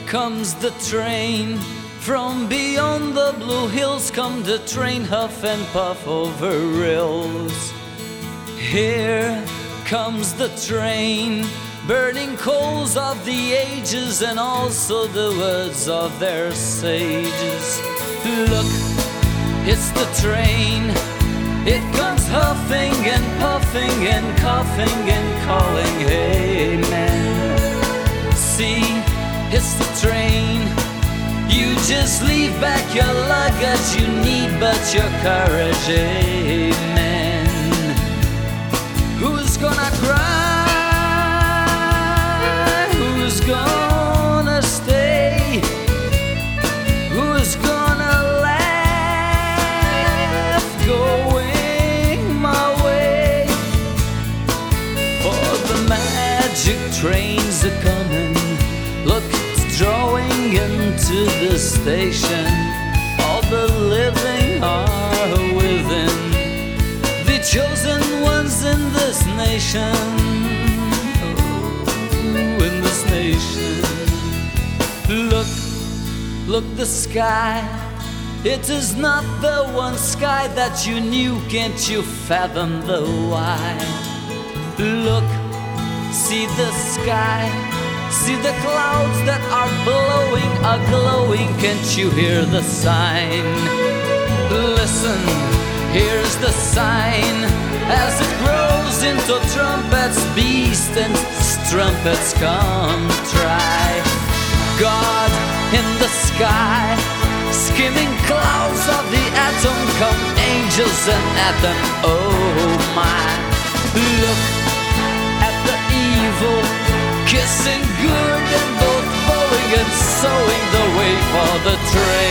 comes the train. From beyond the blue hills come the train, huff and puff over rills. Here comes the train, burning coals of the ages and also the words of their sages. Look, it's the train. It comes huffing and puffing and coughing and calling, hey man. See, it's the train. You just leave back your luggage, you need but your courage, amen. Who's gonna cry? Who's gonna stay? Who's gonna laugh going my way? For the magic trains are coming. Look, drawing into the station. All the living are within, the chosen ones in this nation. Oh, in this nation. Look the sky. It is not the one sky that you knew. Can't you fathom the why? Look, see the sky. See the clouds that are blowing, are glowing. Can't you hear the sign? Listen, here's the sign. As it grows into trumpets, beast and strumpets come try. God in the sky, skimming clouds of the atom, come angels and atom, oh my. Look at the evil, kissing good and both bowing and sewing the way for the train.